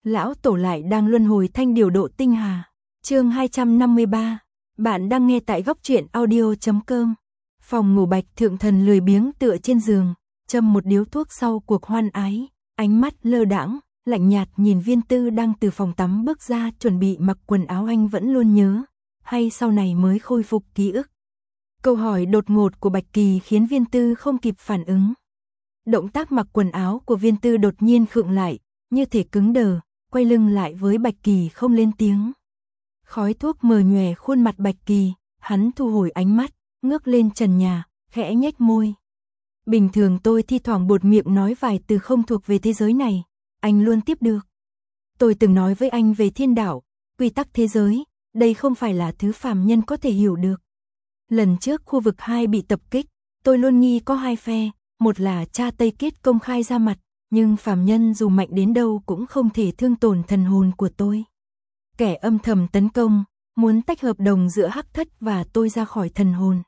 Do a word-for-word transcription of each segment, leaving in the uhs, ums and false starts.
Lão tổ lại đang luân hồi thanh điều độ tinh hà. Chương hai trăm năm mươi ba. Bạn đang nghe tại góc truyện audio chấm com. Phòng ngủ Bạch Thượng Thần lười biếng tựa trên giường, châm một điếu thuốc sau cuộc hoan ái, ánh mắt lơ đãng, lạnh nhạt nhìn Viên Tư đang từ phòng tắm bước ra chuẩn bị mặc quần áo anh vẫn luôn nhớ, hay sau này mới khôi phục ký ức. Câu hỏi đột ngột của Bạch Kỳ khiến Viên Tư không kịp phản ứng. Động tác mặc quần áo của Viên Tư đột nhiên khựng lại, như thể cứng đờ, quay lưng lại với Bạch Kỳ không lên tiếng. Khói thuốc mờ nhòe khuôn mặt Bạch Kỳ, hắn thu hồi ánh mắt, ngước lên trần nhà, khẽ nhếch môi. Bình thường tôi thi thoảng buột miệng nói vài từ không thuộc về thế giới này, anh luôn tiếp được. Tôi từng nói với anh về thiên đạo, quy tắc thế giới, đây không phải là thứ phàm nhân có thể hiểu được. Lần trước khu vực hai bị tập kích, tôi luôn nghi có hai phe, một là cha Tây Kết công khai ra mặt, nhưng phàm nhân dù mạnh đến đâu cũng không thể thương tổn thần hồn của tôi. Kẻ âm thầm tấn công, muốn tách hợp đồng giữa Hắc Thất và tôi ra khỏi thần hồn.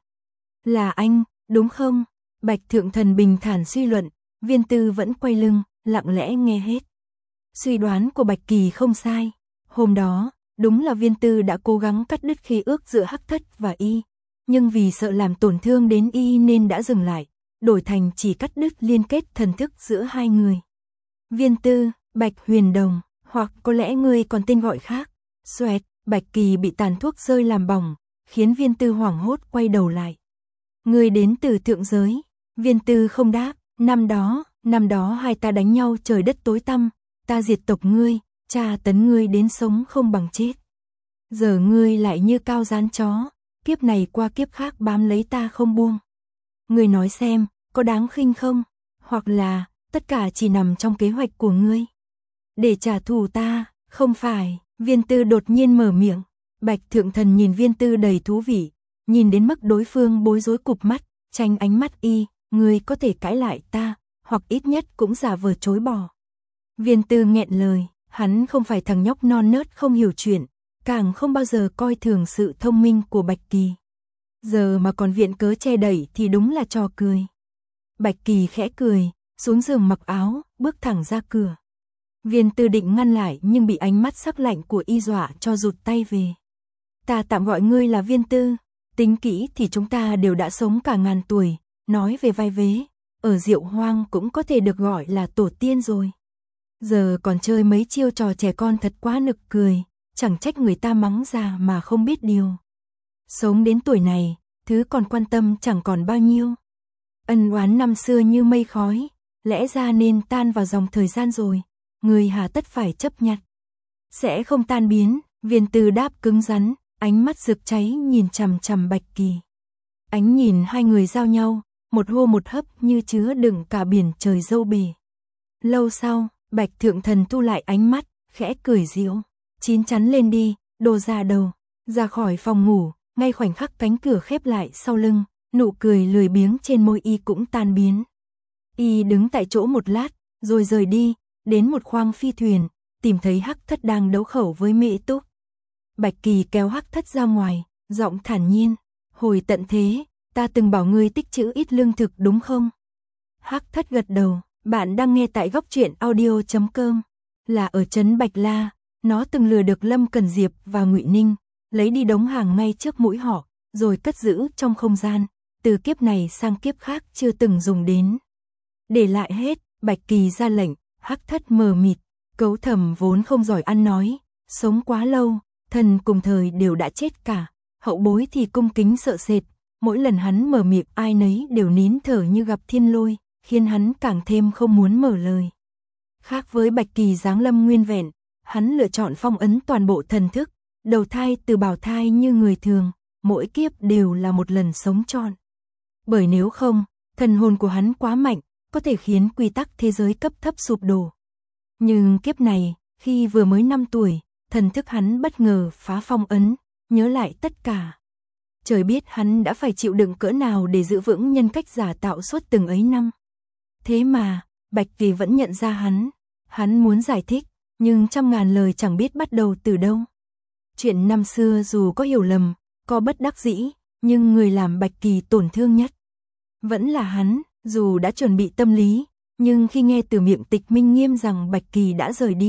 Là anh, đúng không? Bạch Thượng Thần bình thản suy luận, Viên Tư vẫn quay lưng, lặng lẽ nghe hết. Suy đoán của Bạch Kỳ không sai. Hôm đó, đúng là Viên Tư đã cố gắng cắt đứt khí ước giữa Hắc Thất và Y, nhưng vì sợ làm tổn thương đến Y nên đã dừng lại, đổi thành chỉ cắt đứt liên kết thần thức giữa hai người. Viên Tư, Bạch Huyền Đồng, hoặc có lẽ ngươi còn tên gọi khác. Xoẹt, Bạch Kỳ bị tàn thuốc rơi làm bỏng, khiến Viên Tư hoảng hốt quay đầu lại. Ngươi đến từ thượng giới. Viên Tư không đáp. Năm đó, năm đó hai ta đánh nhau trời đất tối tăm, ta diệt tộc ngươi, tra tấn ngươi đến sống không bằng chết. Giờ ngươi lại như cao rán chó, kiếp này qua kiếp khác bám lấy ta không buông. Ngươi nói xem, có đáng khinh không? Hoặc là, tất cả chỉ nằm trong kế hoạch của ngươi. Để trả thù ta, không phải. Viên Tư đột nhiên mở miệng. Bạch Thượng Thần nhìn Viên Tư đầy thú vị, nhìn đến mức đối phương bối rối cụp mắt, tránh ánh mắt Y, ngươi có thể cãi lại ta, hoặc ít nhất cũng giả vờ chối bỏ. Viên Tư nghẹn lời, hắn không phải thằng nhóc non nớt không hiểu chuyện, càng không bao giờ coi thường sự thông minh của Bạch Kỳ. Giờ mà còn viện cớ che đẩy thì đúng là trò cười. Bạch Kỳ khẽ cười, xuống giường mặc áo, bước thẳng ra cửa. Viên Tư định ngăn lại nhưng bị ánh mắt sắc lạnh của Y dọa cho rụt tay về. Ta tạm gọi ngươi là Viên Tư, tính kỹ thì chúng ta đều đã sống cả ngàn tuổi, nói về vai vế, ở Diệu Hoang cũng có thể được gọi là tổ tiên rồi. Giờ còn chơi mấy chiêu trò trẻ con thật quá nực cười, chẳng trách người ta mắng già mà không biết điều. Sống đến tuổi này, thứ còn quan tâm chẳng còn bao nhiêu. Ân oán năm xưa như mây khói, lẽ ra nên tan vào dòng thời gian rồi. Người hà tất phải chấp nhận. Sẽ không tan biến. Viên Tư đáp cứng rắn, ánh mắt rực cháy nhìn chằm chằm Bạch Kỳ. Ánh nhìn hai người giao nhau, một hô một hấp như chứa đựng cả biển trời dâu bể. Lâu sau, Bạch Thượng Thần thu lại ánh mắt, khẽ cười giễu. Chín chắn lên đi, đồ già đầu. Ra khỏi phòng ngủ, ngay khoảnh khắc cánh cửa khép lại sau lưng, nụ cười lười biếng trên môi Y cũng tan biến. Y đứng tại chỗ một lát, rồi rời đi. Đến một khoang phi thuyền, tìm thấy Hắc Thất đang đấu khẩu với Mễ Túc. Bạch Kỳ kéo Hắc Thất ra ngoài, giọng thản nhiên, hồi tận thế, ta từng bảo ngươi tích trữ ít lương thực đúng không? Hắc Thất gật đầu, bạn đang nghe tại góc truyện audio chấm com. Là ở trấn Bạch La, nó từng lừa được Lâm Cần Diệp và Ngụy Ninh, lấy đi đống hàng ngay trước mũi họ, rồi cất giữ trong không gian, từ kiếp này sang kiếp khác chưa từng dùng đến. Để lại hết, Bạch Kỳ ra lệnh. Hắc Thất mờ mịt, Cấu Thẩm vốn không giỏi ăn nói, sống quá lâu, thần cùng thời đều đã chết cả, hậu bối thì cung kính sợ sệt, mỗi lần hắn mở miệng ai nấy đều nín thở như gặp thiên lôi, khiến hắn càng thêm không muốn mở lời. Khác với Bạch Kỳ giáng lâm nguyên vẹn, hắn lựa chọn phong ấn toàn bộ thần thức, đầu thai từ bào thai như người thường, mỗi kiếp đều là một lần sống trọn. Bởi nếu không, thần hồn của hắn quá mạnh, có thể khiến quy tắc thế giới cấp thấp sụp đổ. Nhưng kiếp này, khi vừa mới năm tuổi, thần thức hắn bất ngờ phá phong ấn, nhớ lại tất cả. Trời biết hắn đã phải chịu đựng cỡ nào để giữ vững nhân cách giả tạo suốt từng ấy năm. Thế mà, Bạch Kỳ vẫn nhận ra hắn. Hắn muốn giải thích, nhưng trăm ngàn lời chẳng biết bắt đầu từ đâu. Chuyện năm xưa dù có hiểu lầm, có bất đắc dĩ, nhưng người làm Bạch Kỳ tổn thương nhất vẫn là hắn. Dù đã chuẩn bị tâm lý, nhưng khi nghe từ miệng Tịch Minh Nghiêm rằng Bạch Kỳ đã rời đi,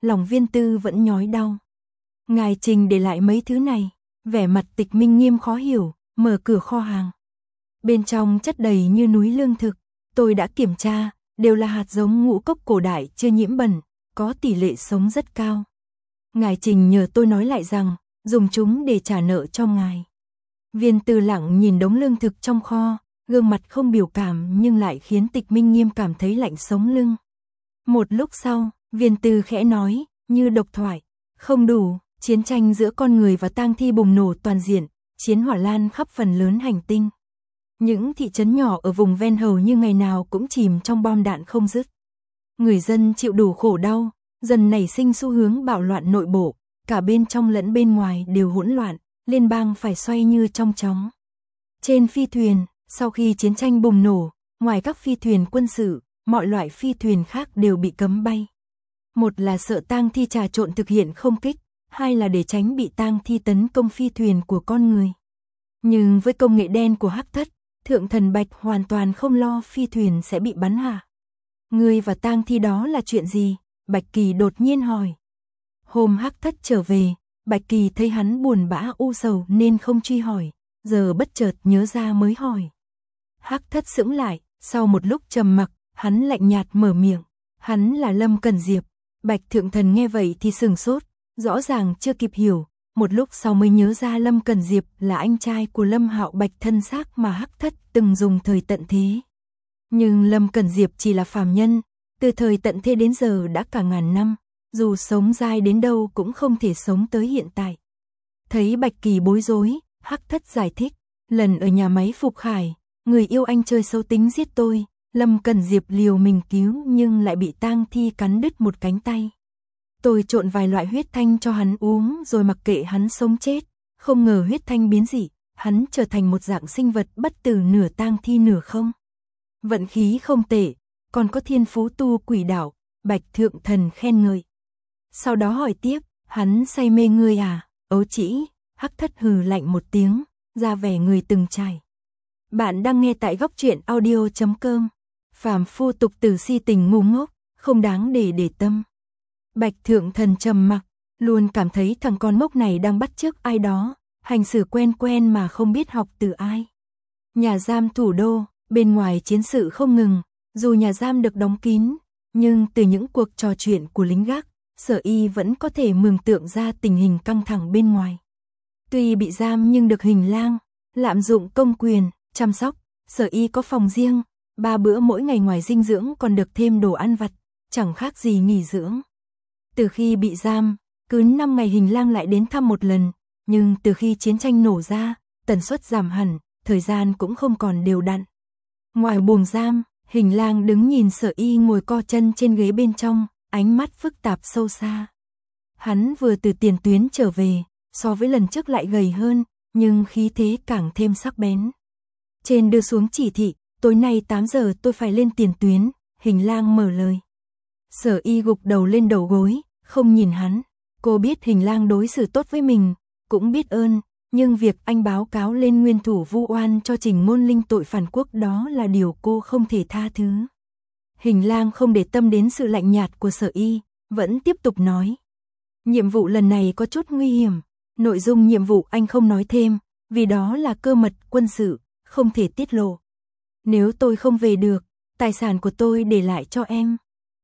lòng Viên Tư vẫn nhói đau. Ngài Trình để lại mấy thứ này, vẻ mặt Tịch Minh Nghiêm khó hiểu, mở cửa kho hàng. Bên trong chất đầy như núi lương thực, tôi đã kiểm tra, đều là hạt giống ngũ cốc cổ đại chưa nhiễm bẩn, có tỷ lệ sống rất cao. Ngài Trình nhờ tôi nói lại rằng, dùng chúng để trả nợ cho ngài. Viên Tư lặng nhìn đống lương thực trong kho, gương mặt không biểu cảm nhưng lại khiến Tịch Minh Nghiêm cảm thấy lạnh sống lưng. Một lúc sau, Viên Tư khẽ nói, như độc thoại, không đủ, chiến tranh giữa con người và tang thi bùng nổ toàn diện, chiến hỏa lan khắp phần lớn hành tinh. Những thị trấn nhỏ ở vùng ven hầu như ngày nào cũng chìm trong bom đạn không dứt. Người dân chịu đủ khổ đau, dần nảy sinh xu hướng bạo loạn nội bộ, cả bên trong lẫn bên ngoài đều hỗn loạn, liên bang phải xoay như trong chóng. Trên phi thuyền, sau khi chiến tranh bùng nổ, ngoài các phi thuyền quân sự, mọi loại phi thuyền khác đều bị cấm bay. Một là sợ tang thi trà trộn thực hiện không kích, hai là để tránh bị tang thi tấn công phi thuyền của con người. Nhưng với công nghệ đen của Hắc Thất, Thượng Thần Bạch hoàn toàn không lo phi thuyền sẽ bị bắn hạ. Ngươi và tang thi đó là chuyện gì? Bạch Kỳ đột nhiên hỏi. Hôm Hắc Thất trở về, Bạch Kỳ thấy hắn buồn bã u sầu nên không truy hỏi, giờ bất chợt nhớ ra mới hỏi. Hắc Thất sững lại, sau một lúc trầm mặc, hắn lạnh nhạt mở miệng, hắn là Lâm Cẩn Diệp. Bạch Thượng Thần nghe vậy thì sừng sốt, rõ ràng chưa kịp hiểu, một lúc sau mới nhớ ra Lâm Cẩn Diệp là anh trai của Lâm Hạo Bạch thân xác mà Hắc Thất từng dùng thời tận thế. Nhưng Lâm Cẩn Diệp chỉ là phàm nhân, từ thời tận thế đến giờ đã cả ngàn năm, dù sống dai đến đâu cũng không thể sống tới hiện tại. Thấy Bạch Kỳ bối rối, Hắc Thất giải thích, lần ở nhà máy Phục Khải, người yêu anh chơi xấu tính giết tôi, Lâm Cẩn Diệp liều mình cứu nhưng lại bị tang thi cắn đứt một cánh tay. Tôi trộn vài loại huyết thanh cho hắn uống rồi mặc kệ hắn sống chết, không ngờ huyết thanh biến dị, hắn trở thành một dạng sinh vật bất tử nửa tang thi nửa không. Vận khí không tệ, còn có thiên phú tu quỷ đạo, Bạch Thượng Thần khen ngợi. Sau đó hỏi tiếp, hắn say mê ngươi à, ấu trĩ, Hắc Thất hừ lạnh một tiếng, ra vẻ người từng trải. Bạn đang nghe tại góc truyện audio chấm com. Phàm phu tục tử si tình ngu ngốc, không đáng để để tâm. Bạch Thượng Thần trầm mặc, luôn cảm thấy thằng con ngốc này đang bắt chước ai đó, hành xử quen quen mà không biết học từ ai. Nhà giam thủ đô, bên ngoài chiến sự không ngừng, dù nhà giam được đóng kín, nhưng từ những cuộc trò chuyện của lính gác, Sở Y vẫn có thể mường tượng ra tình hình căng thẳng bên ngoài. Tuy bị giam nhưng được Hình Lang lạm dụng công quyền, chăm sóc, Sở Y có phòng riêng, ba bữa mỗi ngày ngoài dinh dưỡng còn được thêm đồ ăn vặt, chẳng khác gì nghỉ dưỡng. Từ khi bị giam, cứ năm ngày Hình Lang lại đến thăm một lần, nhưng từ khi chiến tranh nổ ra, tần suất giảm hẳn, thời gian cũng không còn đều đặn. Ngoài buồng giam, Hình Lang đứng nhìn Sở Y ngồi co chân trên ghế bên trong, ánh mắt phức tạp sâu xa. Hắn vừa từ tiền tuyến trở về, so với lần trước lại gầy hơn, nhưng khí thế càng thêm sắc bén. Trên đưa xuống chỉ thị, tối nay tám giờ tôi phải lên tiền tuyến, Hình Lang mở lời. Sở Y gục đầu lên đầu gối, không nhìn hắn. Cô biết Hình Lang đối xử tốt với mình, cũng biết ơn, nhưng việc anh báo cáo lên nguyên thủ vu oan cho Trình Ngôn Linh tội phản quốc đó là điều cô không thể tha thứ. Hình Lang không để tâm đến sự lạnh nhạt của Sở Y, vẫn tiếp tục nói. Nhiệm vụ lần này có chút nguy hiểm, nội dung nhiệm vụ anh không nói thêm, vì đó là cơ mật quân sự, không thể tiết lộ. Nếu tôi không về được, tài sản của tôi để lại cho em.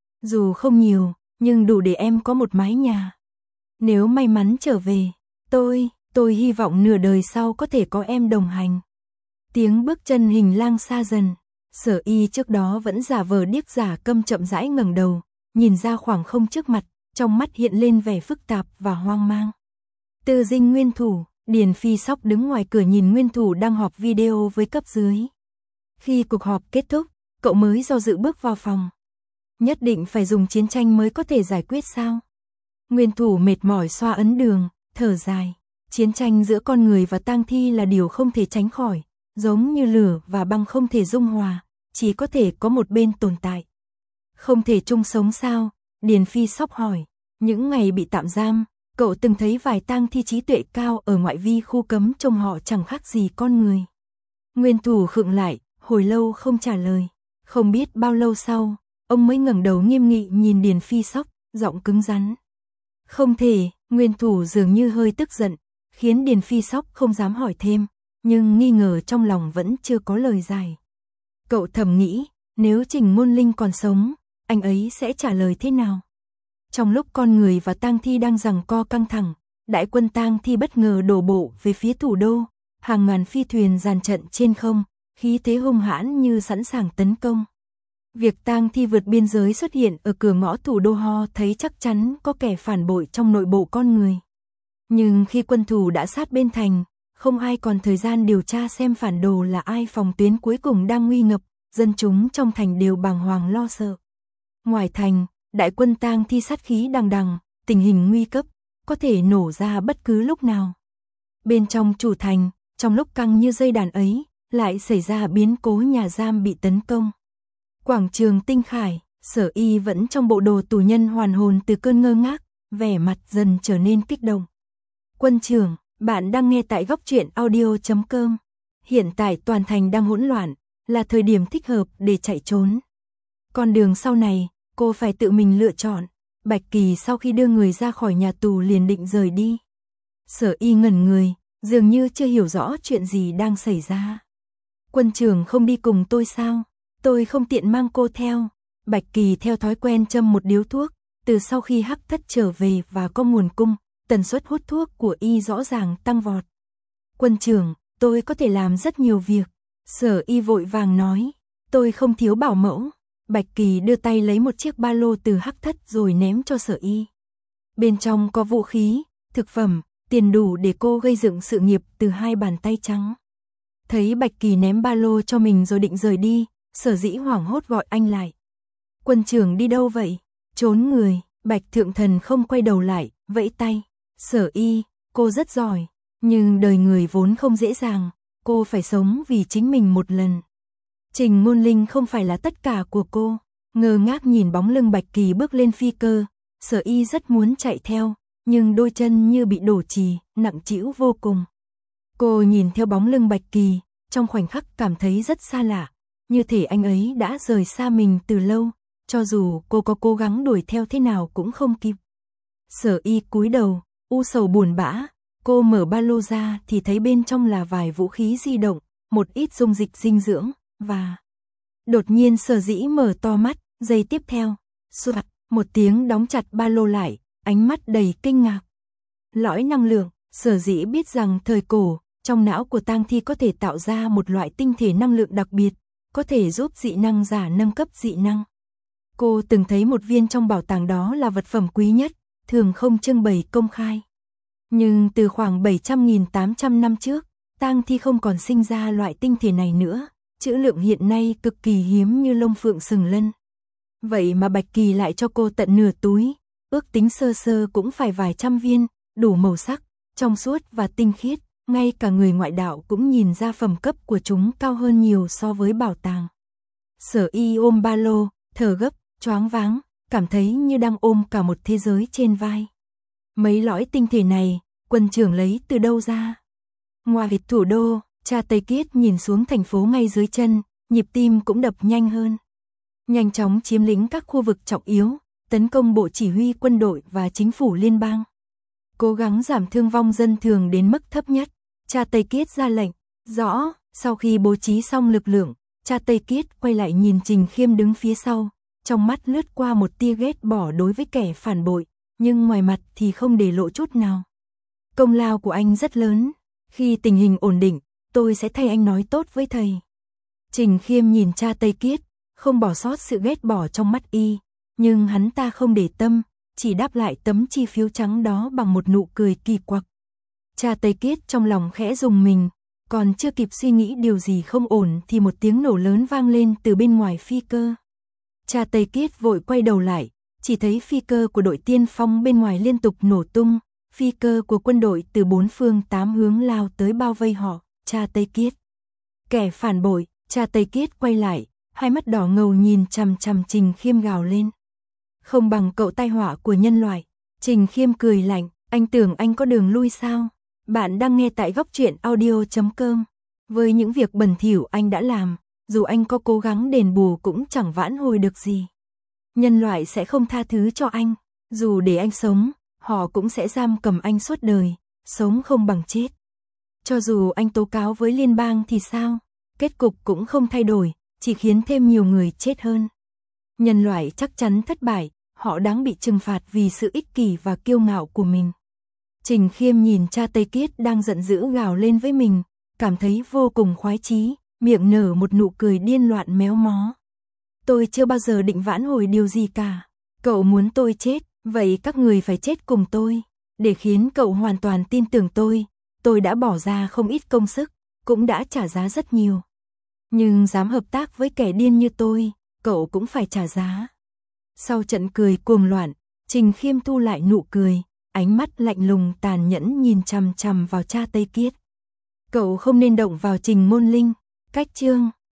Dù không nhiều, nhưng đủ để em có một mái nhà. Nếu may mắn trở về, tôi, tôi hy vọng nửa đời sau có thể có em đồng hành. Tiếng bước chân Hình Lang xa dần, Sở Y trước đó vẫn giả vờ điếc giả câm chậm rãi ngẩng đầu, nhìn ra khoảng không trước mặt, trong mắt hiện lên vẻ phức tạp và hoang mang. Từ dinh nguyên thủ, Điền Phi Sóc đứng ngoài cửa nhìn nguyên thủ đang họp video với cấp dưới. Khi cuộc họp kết thúc, cậu mới do dự bước vào phòng. Nhất định phải dùng chiến tranh mới có thể giải quyết sao? Nguyên thủ mệt mỏi xoa ấn đường, thở dài. Chiến tranh giữa con người và tang thi là điều không thể tránh khỏi, giống như lửa và băng không thể dung hòa, chỉ có thể có một bên tồn tại. Không thể chung sống sao? Điền Phi Sóc hỏi. Những ngày bị tạm giam, cậu từng thấy vài tang thi trí tuệ cao ở ngoại vi khu cấm trông họ chẳng khác gì con người. Nguyên thủ khựng lại, hồi lâu không trả lời. Không biết bao lâu sau, ông mới ngẩng đầu nghiêm nghị nhìn Điền Phi Sóc, giọng cứng rắn. Không thể, nguyên thủ dường như hơi tức giận, khiến Điền Phi Sóc không dám hỏi thêm, nhưng nghi ngờ trong lòng vẫn chưa có lời giải. Cậu thầm nghĩ, nếu Trình Ngôn Linh còn sống, anh ấy sẽ trả lời thế nào? Trong lúc con người và tang thi đang giằng co căng thẳng, đại quân tang thi bất ngờ đổ bộ về phía thủ đô, hàng ngàn phi thuyền dàn trận trên không, khí thế hung hãn như sẵn sàng tấn công. Việc tang thi vượt biên giới xuất hiện ở cửa ngõ thủ đô Ho thấy chắc chắn có kẻ phản bội trong nội bộ con người. Nhưng khi quân thù đã sát bên thành, không ai còn thời gian điều tra xem phản đồ là ai, phòng tuyến cuối cùng đang nguy ngập, dân chúng trong thành đều bàng hoàng lo sợ. Ngoài thành, đại quân tang thi sát khí đằng đằng, tình hình nguy cấp, có thể nổ ra bất cứ lúc nào. Bên trong chủ thành, trong lúc căng như dây đàn ấy, lại xảy ra biến cố, nhà giam bị tấn công. Quảng trường Tinh Khải, Sở Y vẫn trong bộ đồ tù nhân hoàn hồn từ cơn ngơ ngác, vẻ mặt dần trở nên kích động. Quân trưởng, bạn đang nghe tại góc truyện audio chấm com. Hiện tại toàn thành đang hỗn loạn, là thời điểm thích hợp để chạy trốn. Con đường sau này, cô phải tự mình lựa chọn. Bạch Kỳ sau khi đưa người ra khỏi nhà tù liền định rời đi. Sở Y ngẩn người, dường như chưa hiểu rõ chuyện gì đang xảy ra. Quân trưởng không đi cùng tôi sao? Tôi không tiện mang cô theo. Bạch Kỳ theo thói quen châm một điếu thuốc, từ sau khi Hắc Thất trở về và có nguồn cung, tần suất hút thuốc của y rõ ràng tăng vọt. Quân trưởng, tôi có thể làm rất nhiều việc. Sở Y vội vàng nói, tôi không thiếu bảo mẫu. Bạch Kỳ đưa tay lấy một chiếc ba lô từ Hắc Thất rồi ném cho Sở Y. Bên trong có vũ khí, thực phẩm, tiền đủ để cô gây dựng sự nghiệp từ hai bàn tay trắng. Thấy Bạch Kỳ ném ba lô cho mình rồi định rời đi, Sở Dĩ hoảng hốt gọi anh lại. Quân trưởng đi đâu vậy? Trốn người. Bạch Thượng Thần không quay đầu lại, vẫy tay. Sở Y, cô rất giỏi, nhưng đời người vốn không dễ dàng, cô phải sống vì chính mình một lần. Trình Ngôn Linh không phải là tất cả của cô. Ngơ ngác nhìn bóng lưng Bạch Kỳ bước lên phi cơ, Sở Y rất muốn chạy theo, nhưng đôi chân như bị đổ chì, nặng trĩu vô cùng. Cô nhìn theo bóng lưng Bạch Kỳ, trong khoảnh khắc cảm thấy rất xa lạ, như thể anh ấy đã rời xa mình từ lâu, cho dù cô có cố gắng đuổi theo thế nào cũng không kịp. Sở Y cúi đầu, u sầu buồn bã, cô mở ba lô ra thì thấy bên trong là vài vũ khí di động, một ít dung dịch dinh dưỡng, và... Đột nhiên Sở Dĩ mở to mắt, giây tiếp theo, soạt, một tiếng đóng chặt ba lô lại, ánh mắt đầy kinh ngạc. Lõi năng lượng, Sở Dĩ biết rằng thời cổ, trong não của tang thi có thể tạo ra một loại tinh thể năng lượng đặc biệt, có thể giúp dị năng giả nâng cấp dị năng. Cô từng thấy một viên trong bảo tàng đó là vật phẩm quý nhất, thường không trưng bày công khai. Nhưng từ khoảng bảy trăm nghìn tám trăm năm trước, tang thi không còn sinh ra loại tinh thể này nữa, trữ lượng hiện nay cực kỳ hiếm như lông phượng sừng lân. Vậy mà Bạch Kỳ lại cho cô tận nửa túi, ước tính sơ sơ cũng phải vài trăm viên, đủ màu sắc, trong suốt và tinh khiết, ngay cả người ngoại đạo cũng nhìn ra phẩm cấp của chúng cao hơn nhiều so với bảo tàng. Sở Y ôm ba lô, thở gấp, choáng váng, cảm thấy như đang ôm cả một thế giới trên vai. Mấy lõi tinh thể này, quân trưởng lấy từ đâu ra? Ngoài thủ đô, cha Tây Kiết nhìn xuống thành phố ngay dưới chân, nhịp tim cũng đập nhanh hơn. Nhanh chóng chiếm lĩnh các khu vực trọng yếu, tấn công bộ chỉ huy quân đội và chính phủ liên bang. Cố gắng giảm thương vong dân thường đến mức thấp nhất. Cha Tây Kiết ra lệnh. Rõ, sau khi bố trí xong lực lượng, cha Tây Kiết quay lại nhìn Trình Khiêm đứng phía sau, trong mắt lướt qua một tia ghét bỏ đối với kẻ phản bội, nhưng ngoài mặt thì không để lộ chút nào. Công lao của anh rất lớn, khi tình hình ổn định, tôi sẽ thay anh nói tốt với thầy. Trình Khiêm nhìn cha Tây Kiết, không bỏ sót sự ghét bỏ trong mắt y, nhưng hắn ta không để tâm, chỉ đáp lại tấm chi phiếu trắng đó bằng một nụ cười kỳ quặc. Cha Tây Kiết trong lòng khẽ rùng mình, còn chưa kịp suy nghĩ điều gì không ổn thì một tiếng nổ lớn vang lên từ bên ngoài phi cơ. Cha Tây Kiết vội quay đầu lại, chỉ thấy phi cơ của đội tiên phong bên ngoài liên tục nổ tung, phi cơ của quân đội từ bốn phương tám hướng lao tới bao vây họ. Cha Tây Kiết, kẻ phản bội. Cha Tây Kiết quay lại, hai mắt đỏ ngầu nhìn chằm chằm Trình Khiêm gào lên. Không bằng cậu tai họa của nhân loại. Trình Khiêm cười lạnh, anh tưởng anh có đường lui sao? Bạn đang nghe tại góc truyện audio chấm com. Với những việc bẩn thỉu anh đã làm, dù anh có cố gắng đền bù cũng chẳng vãn hồi được gì. Nhân loại sẽ không tha thứ cho anh, dù để anh sống, họ cũng sẽ giam cầm anh suốt đời, sống không bằng chết. Cho dù anh tố cáo với liên bang thì sao? Kết cục cũng không thay đổi, chỉ khiến thêm nhiều người chết hơn. Nhân loại chắc chắn thất bại, họ đáng bị trừng phạt vì sự ích kỷ và kiêu ngạo của mình. Trình Khiêm nhìn cha Tây Kiết đang giận dữ gào lên với mình, cảm thấy vô cùng khoái chí, miệng nở một nụ cười điên loạn méo mó. Tôi chưa bao giờ định vãn hồi điều gì cả. Cậu muốn tôi chết, vậy các người phải chết cùng tôi. Để khiến cậu hoàn toàn tin tưởng tôi, tôi đã bỏ ra không ít công sức, cũng đã trả giá rất nhiều. Nhưng dám hợp tác với kẻ điên như tôi, cậu cũng phải trả giá. Sau trận cười cuồng loạn, Trình Khiêm thu lại nụ cười, ánh mắt lạnh lùng tàn nhẫn nhìn chằm chằm vào cha Tây Kiết. Cậu không nên động vào Trình Ngôn Linh. Cách chương